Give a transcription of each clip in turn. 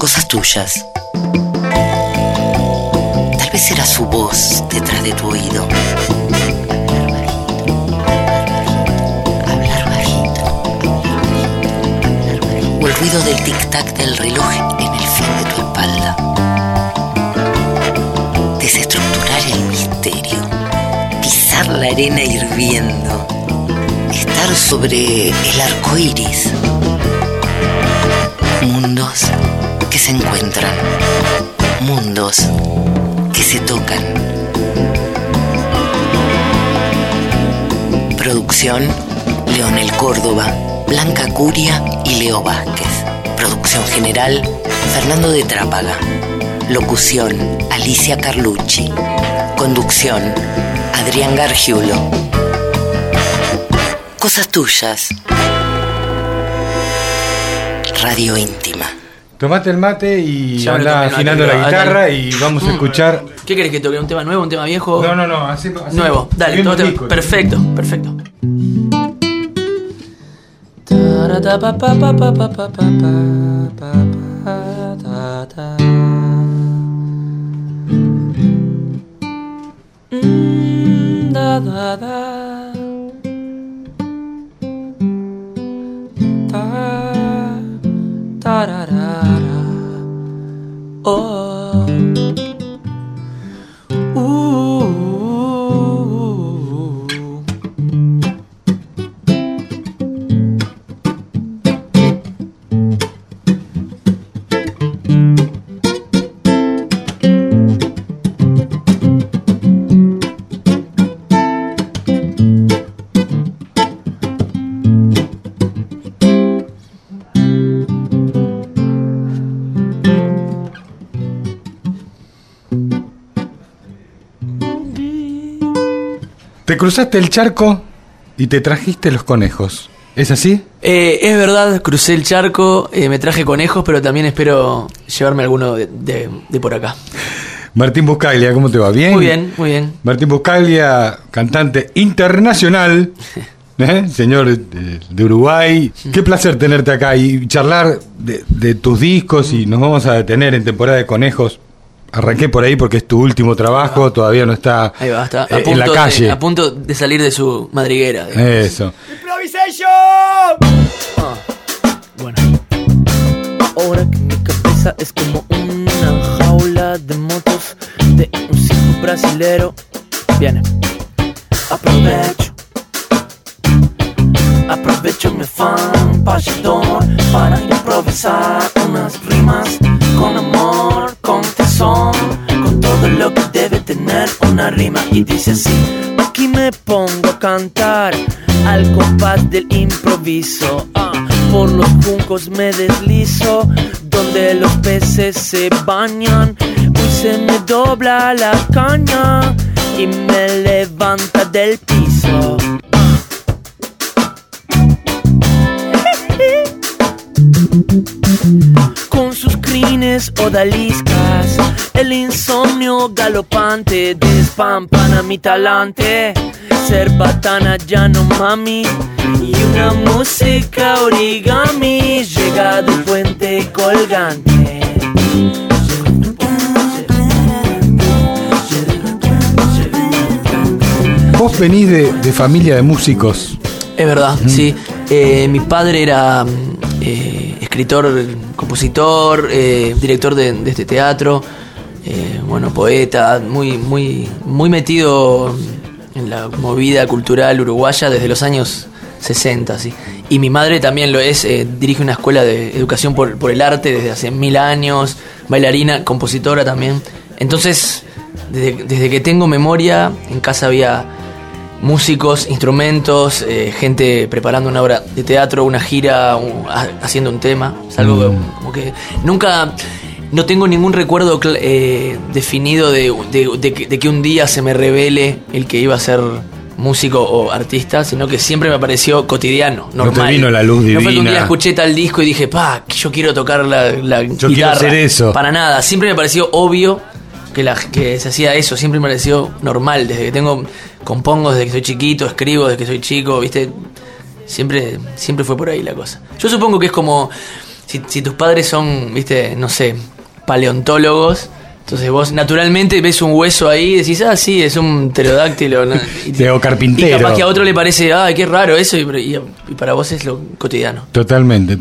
Cosas tuyas. Tal vez era su voz detrás de tu oído. Hablar bajito. O el ruido del tic-tac del reloj en el fin de tu espalda. Desestructurar el misterio. Pisar la arena hirviendo. Estar sobre el arco iris. Mundos que se encuentran, mundos que se tocan. Producción: Leonel Córdoba, Blanca Curia y Leo Vázquez. Producción general: Fernando de Trápaga. Locución: Alicia Carlucci. Conducción: Adrián Gargiulo. Cosas tuyas. Radio íntima. Tomate el mate y anda afinando la guitarra y vamos a escuchar. ¿Qué querés que toque? ¿Un tema nuevo? ¿Un tema viejo? No, así nuevo. Dale, disco, perfecto. Oh. Te cruzaste el charco y te trajiste los conejos. ¿Es así? Es verdad, crucé el charco, me traje conejos, pero también espero llevarme alguno de por acá. Martín Buscaglia, ¿cómo te va? ¿Bien? Muy bien. Martín Buscaglia, cantante internacional, señor de Uruguay. Qué placer tenerte acá y charlar de tus discos, y nos vamos a detener en Temporada de Conejos. Arranqué por ahí porque es tu último trabajo, todavía no está, ahí va, está en la calle. A punto de salir de su madriguera. Eso. ¡Improvisation! Bueno. Ahora que mi cabeza es como una jaula de motos de un circo brasilero. Viene. Aprovecho mi afán payador para improvisar unas rimas con amor, con tesón, con todo lo que debe tener una rima. Y dice así: aquí me pongo a cantar al compás del improviso. Por los juncos me deslizo, donde los peces se bañan. Hoy se me dobla la caña y me levanta del piso. Con sus crines odaliscas, el insomnio galopante despampana mi talante. Ser batana ya no mami, y una música origami llega del puente colgante. Vos venís de familia de músicos. Es verdad, sí. Mi padre era escritor, compositor, director de este teatro, poeta, muy metido en la movida cultural uruguaya desde los años 60, sí. Y mi madre también lo es, dirige una escuela de educación por el arte desde hace 1000 años, bailarina, compositora también. Entonces, desde que tengo memoria, en casa había músicos, instrumentos, gente preparando una obra de teatro, una gira, haciendo un tema. Es algo como que nunca... No tengo ningún recuerdo definido de que un día se me revele el que iba a ser músico o artista, sino que siempre me pareció cotidiano, normal. No te vino la luz divina. No fue que un día escuché tal disco y dije, yo quiero tocar la yo guitarra. Quiero hacer eso. Para nada, siempre me pareció obvio que se hacía eso, siempre me pareció normal. Desde que compongo desde que soy chiquito, escribo desde que soy chico, ¿viste? Siempre fue por ahí la cosa. Yo supongo que es como... si tus padres son, viste, no sé, paleontólogos, entonces vos naturalmente ves un hueso ahí y decís, sí, es un pterodáctilo, ¿no? O carpintero. Y capaz que a otro le parece, qué raro eso, y para vos es lo cotidiano. Totalmente.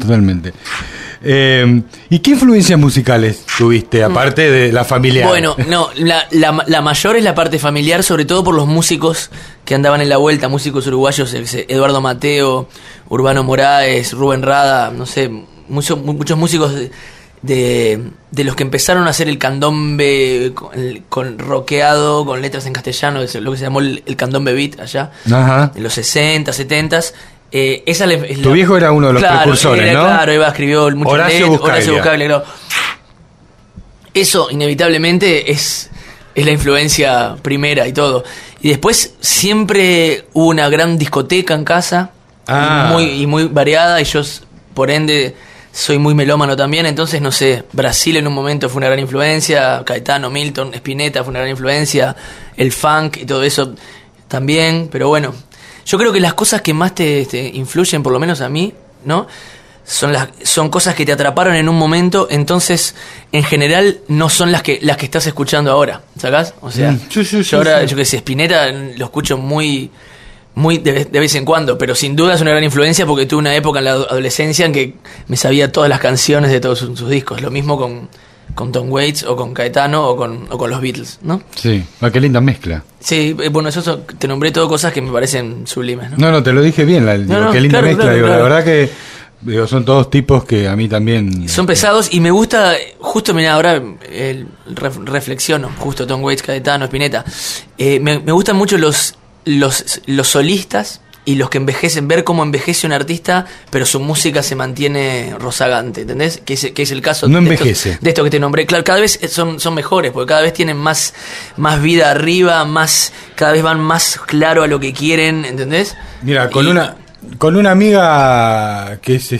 ¿Y qué influencias musicales tuviste, aparte de la familiar? Bueno, no, la mayor es la parte familiar, sobre todo por los músicos que andaban en la vuelta, músicos uruguayos, Eduardo Mateo, Urbano Moraes, Rubén Rada, no sé, muchos músicos de los que empezaron a hacer el candombe con rockeado, con letras en castellano, es lo que se llamó el candombe beat allá, Ajá. en los 60, 70s. Tu viejo era uno de los precursores, ¿no? Claro, escribió mucho Horacio Buscaglia, claro. Eso inevitablemente es la influencia primera y todo. Y después siempre hubo una gran discoteca en casa, muy variada, y yo por ende soy muy melómano también, entonces no sé, Brasil en un momento fue una gran influencia, Caetano, Milton, Spinetta fue una gran influencia, el funk y todo eso también, pero bueno, yo creo que las cosas que más te influyen, por lo menos a mí, ¿no? Son cosas que te atraparon en un momento, entonces en general no son las que estás escuchando ahora, ¿sacás? O sea, yo ahora, yo qué sé, Spinetta lo escucho muy de vez en cuando, pero sin duda es una gran influencia porque tuve una época en la adolescencia en que me sabía todas las canciones de todos sus discos. Lo mismo con Tom Waits o con Caetano o con los Beatles, ¿no? Sí, qué linda mezcla. Sí, bueno, eso te nombré todo cosas que me parecen sublimes, ¿no? No, te lo dije bien, qué linda mezcla. Claro. La verdad que son todos tipos que a mí también... Son pesados y me gusta, justo, mira, ahora reflexiono, justo Tom Waits, Caetano, Spinetta. Me gustan mucho los solistas y los que envejecen, ver cómo envejece un artista, pero su música se mantiene rozagante, ¿entendés? Que es el caso no envejece. De esto que te nombré. Claro, cada vez son mejores, porque cada vez tienen más vida arriba, cada vez van más claro a lo que quieren, ¿entendés? Mira, con una amiga que es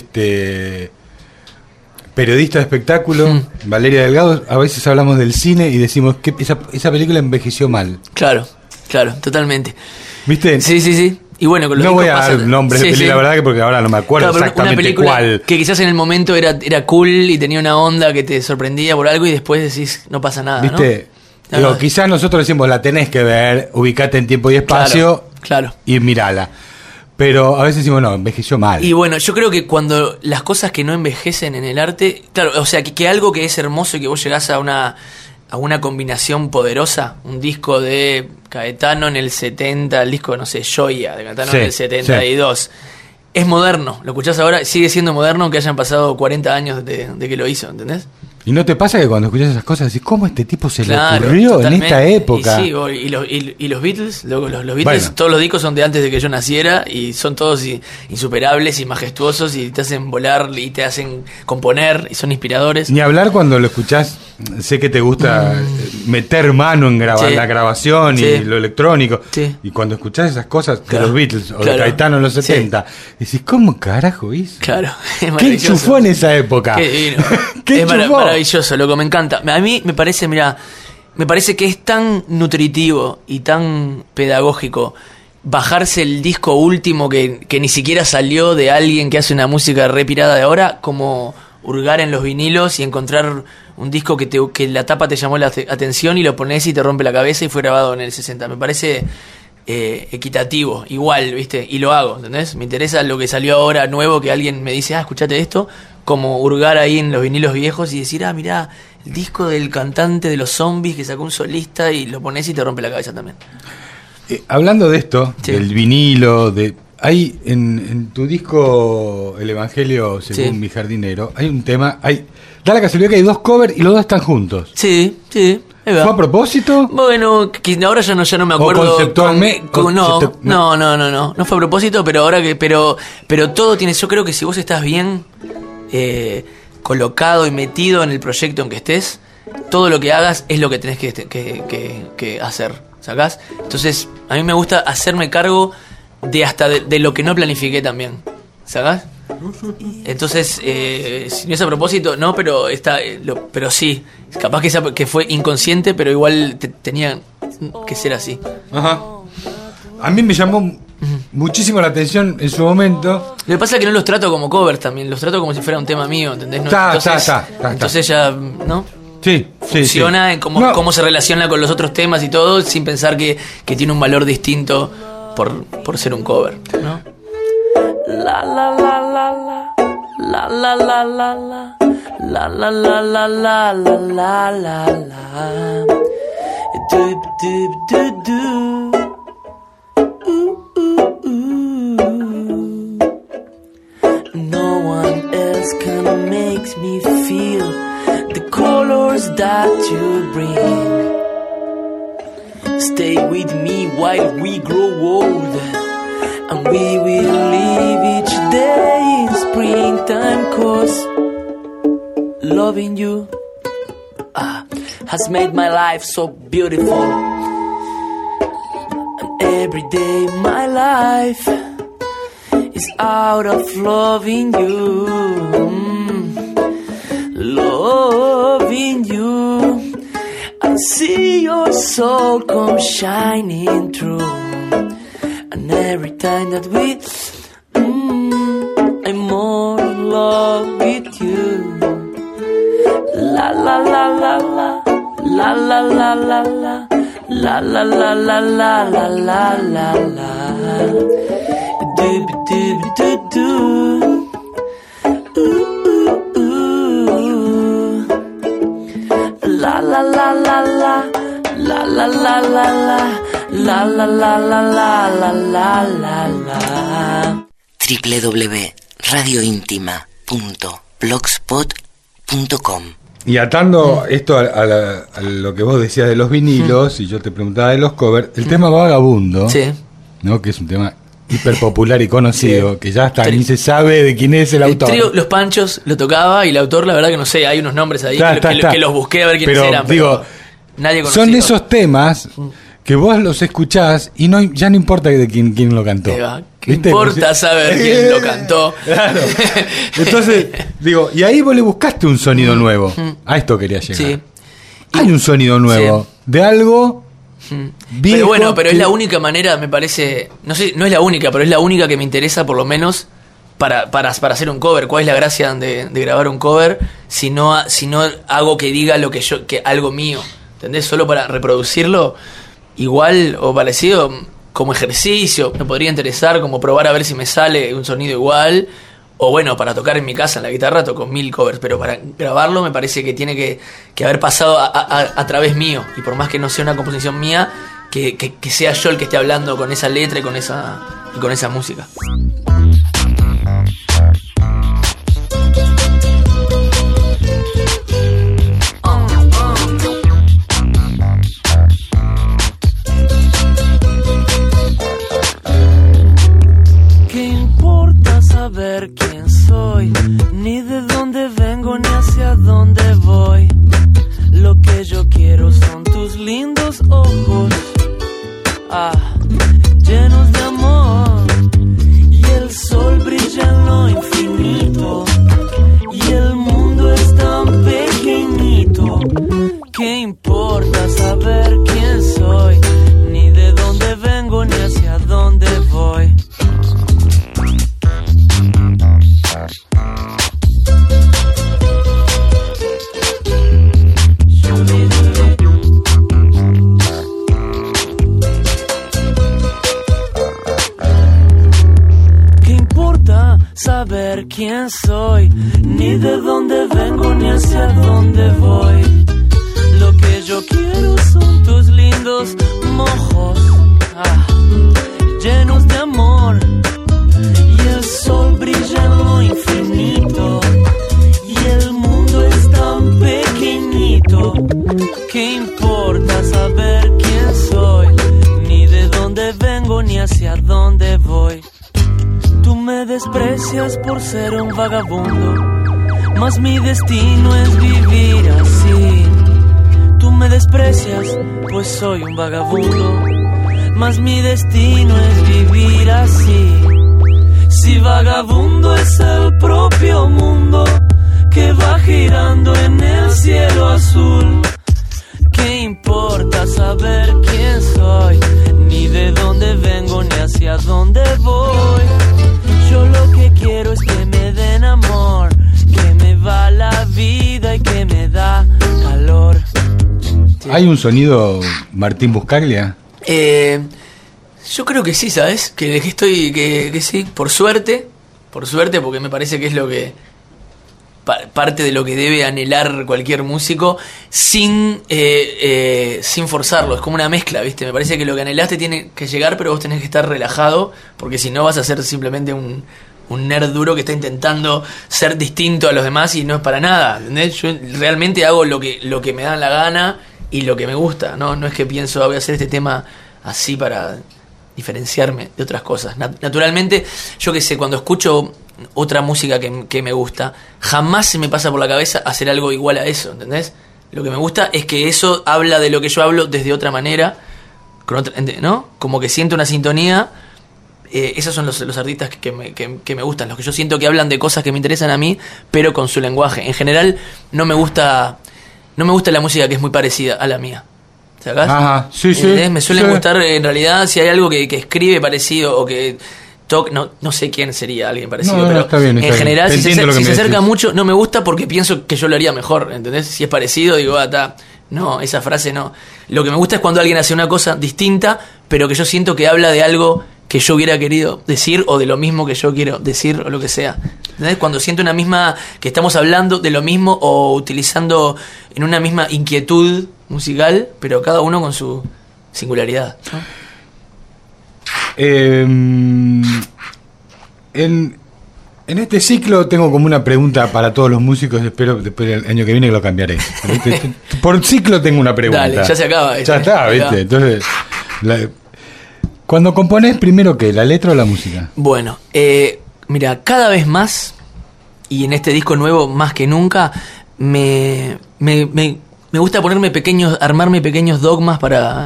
periodista de espectáculo, Valeria Delgado, a veces hablamos del cine y decimos que esa película envejeció mal. Claro, totalmente. ¿Viste? Sí. Y bueno, con los no voy a dar nombres de película, la verdad, que porque ahora no me acuerdo exactamente una película cuál. Que quizás en el momento era cool y tenía una onda que te sorprendía por algo y después decís, no pasa nada, ¿viste? ¿no? Digo, quizás nosotros decimos, la tenés que ver, ubicate en tiempo y espacio, claro. Y mirala. Pero a veces decimos, no, envejeció mal. Y bueno, yo creo que cuando las cosas que no envejecen en el arte, claro, o sea, que algo que es hermoso y que vos llegás a una combinación poderosa, un disco de Caetano en el 70, el disco, no sé, Joya de Caetano en el 72, sí. Es moderno, lo escuchás ahora, sigue siendo moderno aunque hayan pasado 40 años de que lo hizo, ¿entendés? ¿Y no te pasa que cuando escuchas esas cosas decís, cómo este tipo se le ocurrió totalmente. En esta época? Y sí, y los Beatles, los Beatles, bueno. Todos los discos son de antes de que yo naciera y son todos insuperables y majestuosos y te hacen volar y te hacen componer y son inspiradores. Ni hablar cuando lo escuchás, sé que te gusta meter mano en la grabación y lo electrónico. Sí. Y cuando escuchás esas cosas de los Beatles o de Caetano en los 70, decís, ¿cómo carajo hizo? Claro, ¿Qué enchufó en esa época? Qué divino. ¿Qué enchufó? Maravilloso, loco, me encanta. A mí me parece que es tan nutritivo y tan pedagógico bajarse el disco último que ni siquiera salió de alguien que hace una música re pirada de ahora, como hurgar en los vinilos y encontrar un disco que la tapa te llamó la atención y lo pones y te rompe la cabeza y fue grabado en el 60. Me parece equitativo, igual, ¿viste? Y lo hago, ¿entendés? Me interesa lo que salió ahora nuevo, que alguien me dice, escuchate esto, como hurgar ahí en los vinilos viejos y decir, mirá, el disco del cantante de los Zombies que sacó un solista y lo pones y te rompe la cabeza también. Hablando de esto, del vinilo, hay en tu disco El Evangelio según mi jardinero, hay un tema, da la casualidad que hay 2 covers y los 2 están juntos. Sí. ¿Fue a propósito? Bueno, que ahora ya no me acuerdo. ¿O conceptualmente? No fue a propósito, pero ahora pero todo tiene, yo creo que si vos estás bien colocado y metido en el proyecto en que estés, todo lo que hagas es lo que tenés que hacer, ¿sacás? Entonces, a mí me gusta hacerme cargo de lo que no planifiqué también, ¿sacás? Entonces, si no es a propósito, no, pero pero sí, capaz que fue inconsciente, pero igual tenía que ser así. Ajá. A mí me llamó muchísimo la atención en su momento. Lo que pasa es que no los trato como covers también, los trato como si fuera un tema mío, ¿entendés? No, entonces ya, ¿no? Sí, funciona en cómo se relaciona con los otros temas y todo, sin pensar que tiene un valor distinto por ser un cover, ¿no? La la la la la la la la la la la la la la la la la la do do do no one else can make me feel the colors that you bring. Stay with me while we grow old, and we will live each day in springtime, 'cause loving you has made my life so beautiful. And every day my life is out of loving you. Loving you, I see your soul come shining through. And every time that I'm more in love with you. La la la la la, la la la la la, la la la la la la la la la. Doob doob doo doo. La la la la la, la la la la la, la la la la la la la la la. www.radiointima.blogspot.com. Y atando esto a lo que vos decías de los vinilos, y yo te preguntaba de los covers, el tema Vagabundo, ¿no? Que es un tema hiper popular y conocido, que ya hasta ni se sabe de quién es el autor. El trío Los Panchos lo tocaba, y el autor, la verdad que no sé, hay unos nombres ahí que los busqué a ver quiénes eran, pero nadie conocía. Son esos temas que vos los escuchás y ya no importa de quién lo cantó. ¿Qué importa saber quién lo cantó? Claro. Entonces, y ahí vos le buscaste un sonido nuevo. A esto quería llegar. Sí. Hay un sonido nuevo de algo viejo. Pero bueno, es la única manera, me parece. No sé, no es la única, pero es la única que me interesa, por lo menos, para hacer un cover. ¿Cuál es la gracia de grabar un cover si no hago que diga lo que algo mío? ¿Entendés? Solo para reproducirlo igual o parecido, como ejercicio, me podría interesar, como probar a ver si me sale un sonido igual, o bueno, para tocar en mi casa en la guitarra toco 1000 covers, pero para grabarlo me parece que tiene que haber pasado a través mío, y por más que no sea una composición mía, que sea yo el que esté hablando con esa letra y con esa música. Saber quién soy, ni de dónde vengo, ni hacia dónde voy. Lo que yo quiero son tus lindos ojos, llenos de amor. Y el sol brilla en lo infinito, y el mundo es tan pequeñito. ¿Qué importa saber quién soy, ni de dónde vengo, ni hacia dónde voy? Saber quién soy, ni de dónde vengo, ni hacia dónde voy. Lo que yo quiero son tus lindos mojos, llenos de amor. Y el sol brilla en lo infinito, y el mundo es tan pequeñito. ¿Qué importa saber quién soy, ni de dónde vengo, ni hacia dónde voy? Tú me desprecias por ser un vagabundo, mas mi destino es vivir así. Tú me desprecias, pues soy un vagabundo, mas mi destino es vivir así. Si vagabundo es el propio mundo que va girando en el cielo azul, ¿qué ¿Qué importa saber quién soy? Ni de dónde vengo, ni hacia dónde voy. Yo lo que quiero es que me den amor, que me va la vida y que me da calor. ¿Hay un sonido Martín Buscaglia? Yo creo que sí, ¿sabes? Que sí, por suerte, porque me parece que es lo que parte de lo que debe anhelar cualquier músico sin forzarlo. Es como una mezcla, ¿viste? Me parece que lo que anhelaste tiene que llegar, pero vos tenés que estar relajado, porque si no vas a ser simplemente un nerd duro que está intentando ser distinto a los demás y no es para nada, ¿entendés? Yo realmente hago lo que me da la gana y lo que me gusta, no es que pienso, voy a hacer este tema así para diferenciarme de otras cosas. Naturalmente, yo que sé, cuando escucho otra música que me gusta, jamás se me pasa por la cabeza hacer algo igual a eso, ¿entendés? Lo que me gusta es que eso habla de lo que yo hablo desde otra manera, ¿no? Como que siento una sintonía. Esos son los artistas que me gustan, los que yo siento que hablan de cosas que me interesan a mí, pero con su lenguaje. En general, no me gusta la música que es muy parecida a la mía. ¿Sacás? Ajá, sí. Me suelen gustar, en realidad, si hay algo que escribe parecido o que toca, no sé quién sería alguien parecido, pero está bien, en general, si se acerca decís. Mucho, no me gusta porque pienso que yo lo haría mejor, ¿entendés? Si es parecido, digo, no, esa frase no. Lo que me gusta es cuando alguien hace una cosa distinta, pero que yo siento que habla de algo que yo hubiera querido decir o de lo mismo que yo quiero decir o lo que sea. ¿Entendés? Cuando siento una misma, que estamos hablando de lo mismo o utilizando en una misma inquietud musical, pero cada uno con su singularidad, ¿no? En este ciclo tengo como una pregunta para todos los músicos, espero después del año que viene que lo cambiaré. Por ciclo tengo una pregunta. Dale, ya se acaba. Ya está, ¿viste? Entonces, cuando componés, primero, ¿qué? ¿La letra o la música? Bueno, mira, cada vez más, y en este disco nuevo más que nunca, me gusta armarme pequeños dogmas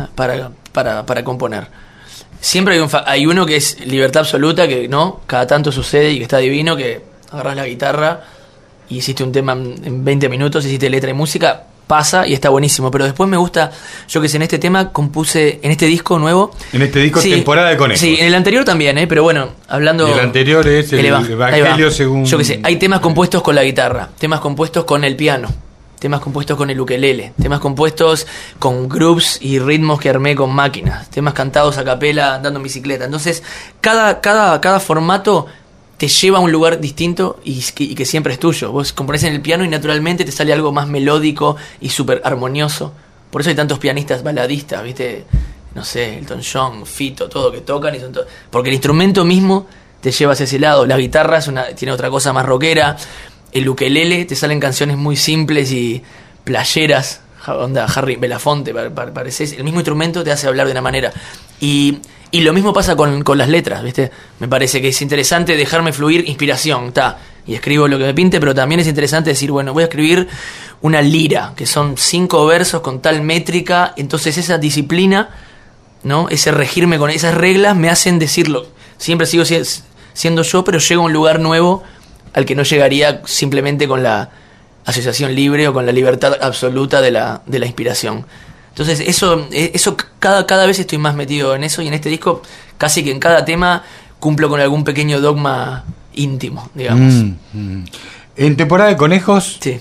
para componer. Siempre hay uno que es libertad absoluta, que no, cada tanto sucede y que está divino, que agarras la guitarra y hiciste un tema en 20 minutos, hiciste letra y música, pasa y está buenísimo. Pero después me gusta, yo que sé, en este tema compuse, en este disco nuevo. En este disco, sí, Temporada de Conejos. Sí, en el anterior también, pero bueno, hablando. El anterior es el Evangelio según. Yo que sé, hay temas compuestos con la guitarra, temas compuestos con el piano, temas compuestos con el ukelele, temas compuestos con grooves y ritmos que armé con máquinas, temas cantados a capela andando en bicicleta. Entonces, cada formato te lleva a un lugar distinto y que siempre es tuyo. Vos componés en el piano y naturalmente te sale algo más melódico y súper armonioso. Por eso hay tantos pianistas baladistas, ¿viste? No sé, Elton John, Fito, todo que tocan y son todo. Porque el instrumento mismo te lleva hacia ese lado. La guitarra tiene otra cosa más rockera. El ukelele, te salen canciones muy simples y playeras, onda Harry Belafonte, pareces. El mismo instrumento te hace hablar de una manera. Y lo mismo pasa con las letras, ¿viste? Me parece que es interesante dejarme fluir inspiración, y escribo lo que me pinte, pero también es interesante decir, bueno, voy a escribir una lira, que son 5 versos con tal métrica, entonces esa disciplina, ¿no? Ese regirme con esas reglas me hacen decirlo. Siempre sigo siendo yo, pero llego a un lugar nuevo al que no llegaría simplemente con la asociación libre o con la libertad absoluta de la inspiración. Entonces eso cada vez estoy más metido en eso, y en este disco casi que en cada tema cumplo con algún pequeño dogma íntimo, digamos. En Temporada de Conejos, sí.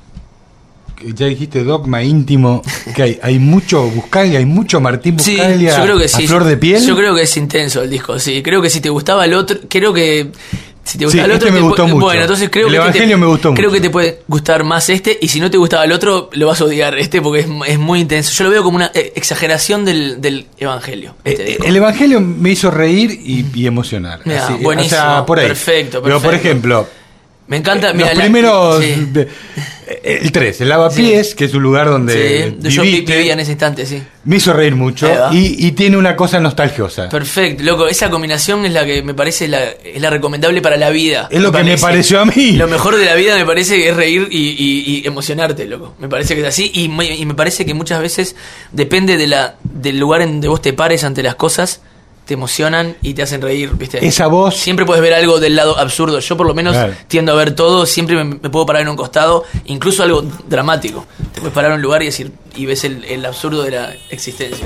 Ya dijiste dogma íntimo, que hay mucho Buscaglia, hay mucho Martín Buscaglia, sí, yo creo que sí, a flor de piel. Yo creo que es intenso el disco, sí. Creo que si te gustaba el otro, si te gustaba el otro, me gustó mucho. Bueno, entonces creo el que Evangelio me gustó creo mucho. que te puede gustar más y si no te gustaba el otro, lo vas a odiar porque es muy intenso. Yo lo veo como una exageración del Evangelio. El Evangelio me hizo reír y emocionar. Mirá, así, buenísimo, o sea, por ahí. Perfecto. Pero por ejemplo, me encanta. Los primeros. Sí. El 3, el Lavapiés, sí, que es un lugar donde yo vivía en ese instante, sí. Me hizo reír mucho y tiene una cosa nostalgiosa. Perfecto, loco, esa combinación es la que me parece es la recomendable para la vida. Es lo que me pareció a mí. Lo mejor de la vida me parece que es reír y emocionarte, loco. Me parece que es así y me parece que muchas veces depende del lugar en donde vos te pares ante las cosas, te emocionan y te hacen reír, ¿viste? Esa voz. Siempre puedes ver algo del lado absurdo. Yo por lo menos tiendo a ver todo. Siempre me puedo parar en un costado, incluso algo dramático. Te puedes parar en un lugar y decir, y ves el absurdo de la existencia.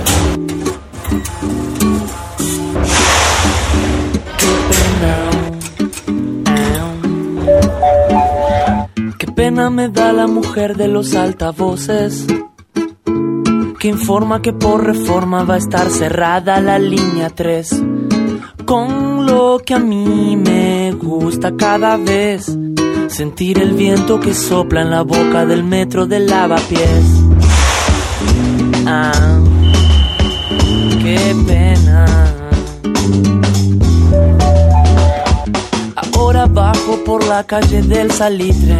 Qué pena me da la mujer de los altavoces, que informa que por reforma va a estar cerrada la línea 3, con lo que a mí me gusta cada vez, sentir el viento que sopla en la boca del metro de Lavapiés. Ah, qué pena. Ahora bajo por la calle del Salitre,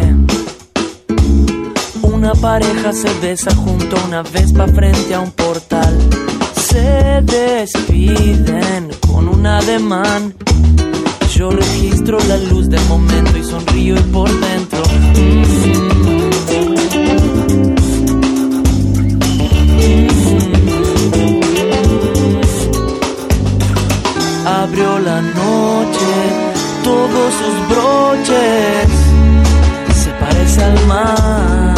una pareja se besa junto a una Vespa frente a un portal. Se despiden con un ademán. Yo registro la luz del momento y sonrío y por dentro abrió la noche, todos sus broches, se parece al mar.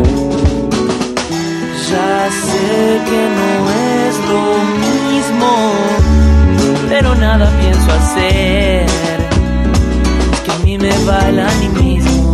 Ya sé que no es lo mismo, pero nada pienso hacer, es que a mí me va el animismo.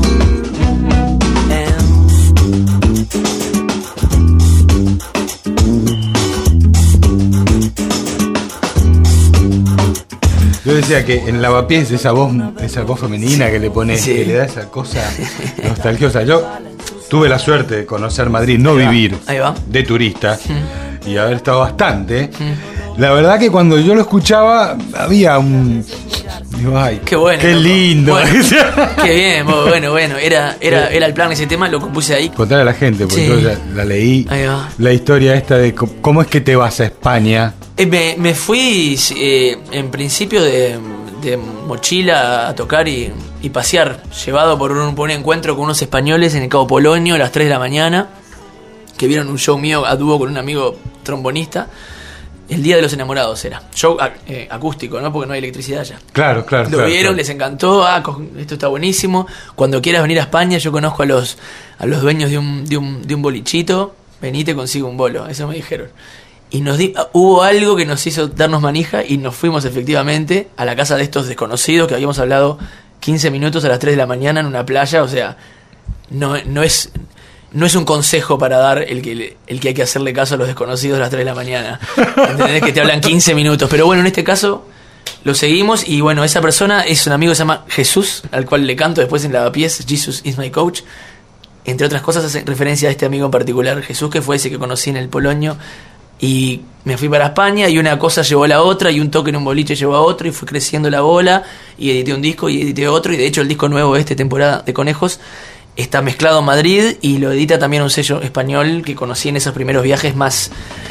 Yo decía que en Lavapiés esa voz femenina que le pone, Sí. que le da esa cosa nostalgiosa. Yo tuve la suerte de conocer Madrid, no vivir Ahí va. de turista y haber estado bastante. La verdad que cuando yo lo escuchaba había un... Digo, ay, Qué bueno. qué loco. lindo. Bueno, qué bien, bueno. Era el plan ese tema, lo compuse ahí. Contarle a la gente, porque Sí. yo ya la leí, Ahí va. la historia esta de cómo es que te vas a España. Me fui en principio de mochila a tocar y pasear, llevado por un encuentro con unos españoles en el Cabo Polonio a las 3 de la mañana, que vieron un show mío a dúo con un amigo trombonista. El Día de los Enamorados era. Show acústico, ¿no? Porque no hay electricidad allá. Claro. Lo vieron, claro. les encantó. Esto está buenísimo. Cuando quieras venir a España, yo conozco a los dueños de un bolichito. Vení, te consigo un bolo. Eso me dijeron. Y hubo algo que nos hizo darnos manija y nos fuimos efectivamente a la casa de estos desconocidos que habíamos hablado 15 minutos a las 3 de la mañana en una playa. O sea, no es un consejo para dar el que hay que hacerle caso a los desconocidos a las 3 de la mañana. ¿Entendés? Que te hablan 15 minutos. Pero bueno, en este caso lo seguimos y bueno, esa persona es un amigo que se llama Jesús, al cual le canto después en Lavapiés, Jesus is my coach. Entre otras cosas hace referencia a este amigo en particular, Jesús, que fue ese que conocí en el Polonio. Y me fui para España y una cosa llevó a la otra y un toque en un boliche llevó a otro y fue creciendo la bola y edité un disco y edité otro y de hecho el disco nuevo de esta temporada de Conejos está mezclado en Madrid y lo edita también un sello español que conocí en esos primeros viajes más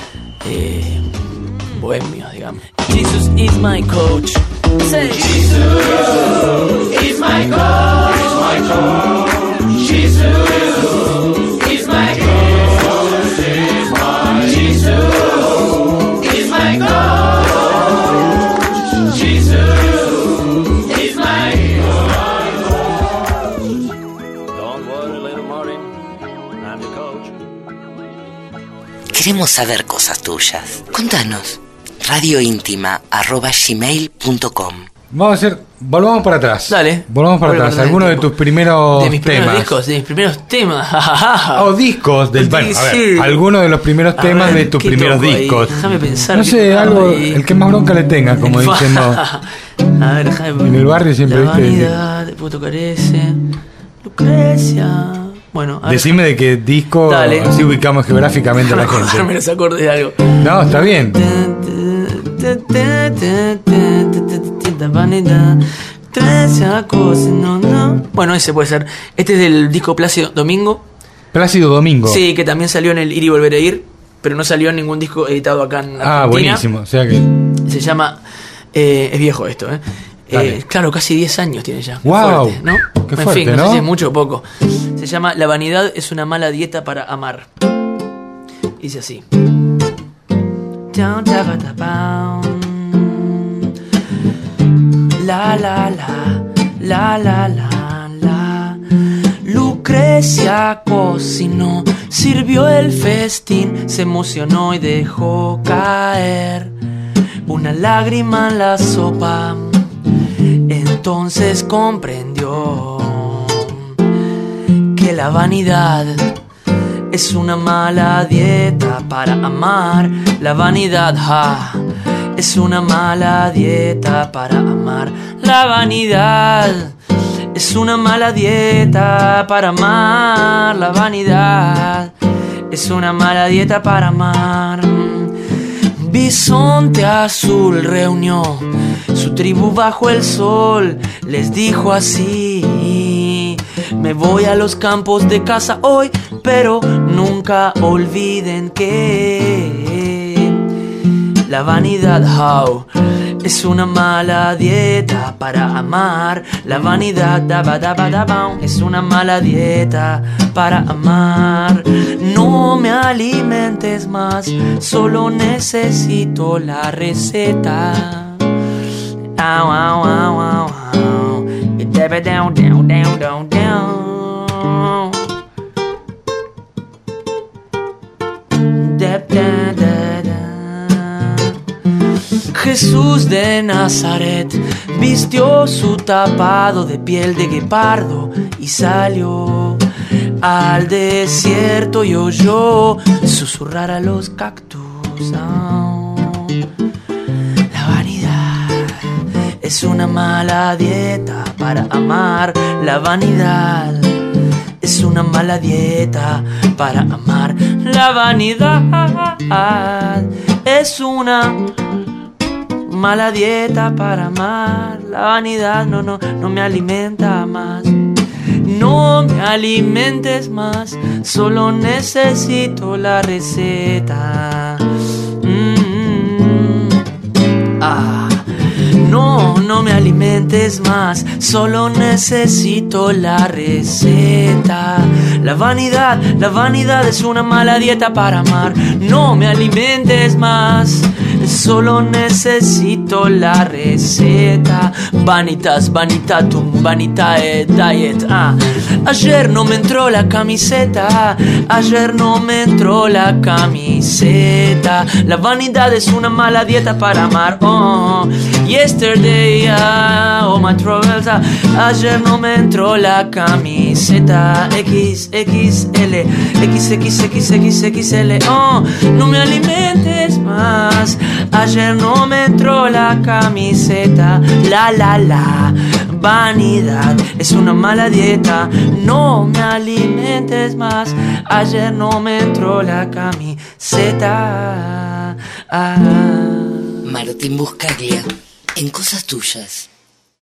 bohemios, digamos. Jesus is my coach. Say Jesus is my coach. Jesus is my coach. Jesus is my coach. Jesus is my coach. Don't worry, little Martin. I'm the coach. Queremos saber cosas tuyas. Contanos. radiointima@gmail.com. Vamos a hacer, volvamos para atrás. Dale. Volvamos para Volvemos atrás. en el Algunos de tiempo. tus primeros De mis primeros temas. discos, de mis primeros temas. O discos del. Bueno, a ver, Sí. algunos de los primeros A temas ver, de tus ¿qué primeros toco ahí? discos. Déjame pensar. No ¿qué sé, tocaba algo, ahí? el que más bronca le tenga, como diciendo. A ver, déjame. En el barrio siempre, La ¿viste? vanidad, puedo tocar ese. Lucrecia. Bueno, a ver. Decime de qué disco, Dale. así ubicamos geográficamente a la Me gente. los acordes de algo. No, está bien. La vanidad. Bueno, ese puede ser. Este es del disco Plácido Domingo. Plácido Domingo. Sí, que también salió en el Ir y Volver a Ir, pero no salió en ningún disco editado acá en Argentina. Ah, buenísimo. O sea que. Se llama... es viejo esto, ¿eh? Dale. Claro, casi 10 años tiene ya. Qué Guau, fuerte, ¿no? qué En fuerte, fin, no ¿no? sé si es mucho o poco. Se llama La vanidad es una mala dieta para amar. Dice así. La la la, la la la la. Lucrecia cocinó, sirvió el festín, se emocionó y dejó caer una lágrima en la sopa. Entonces comprendió que la vanidad es una mala dieta para amar. La vanidad, es una mala dieta para amar. La vanidad es una mala dieta para amar. La vanidad es una mala dieta para amar. Bisonte azul reunió su tribu bajo el sol. Les dijo así: me voy a los campos de caza hoy, pero nunca olviden que la vanidad, es una mala dieta para amar. La vanidad, es una mala dieta para amar. No me alimentes más, solo necesito la receta. Ow, ow, ow, ow, ow. Down, down, down, down, down. Jesús de Nazaret vistió su tapado de piel de guepardo y salió al desierto y oyó susurrar a los cactus. La vanidad es una mala dieta para amar. La vanidad es una mala dieta para amar. La vanidad es una mala dieta para amar. La vanidad no me alimenta más. No me alimentes más, solo necesito la receta. No me alimentes más, solo necesito la receta. La vanidad es una mala dieta para amar. No me alimentes más, solo necesito la receta. Vanitas, vanitatum, vanitae diet. Ayer no me entró la camiseta. Ayer no me entró la camiseta. La vanidad es una mala dieta para amar. Yesterday, my troubles. Ayer no me entró la camiseta. XXL, XXXXXL. No me alimentes más. Ayer no me entró la camiseta. La vanidad es una mala dieta. No me alimentes más. Ayer no me entró la camiseta. Martín Buscaglia, en Cosas Tuyas.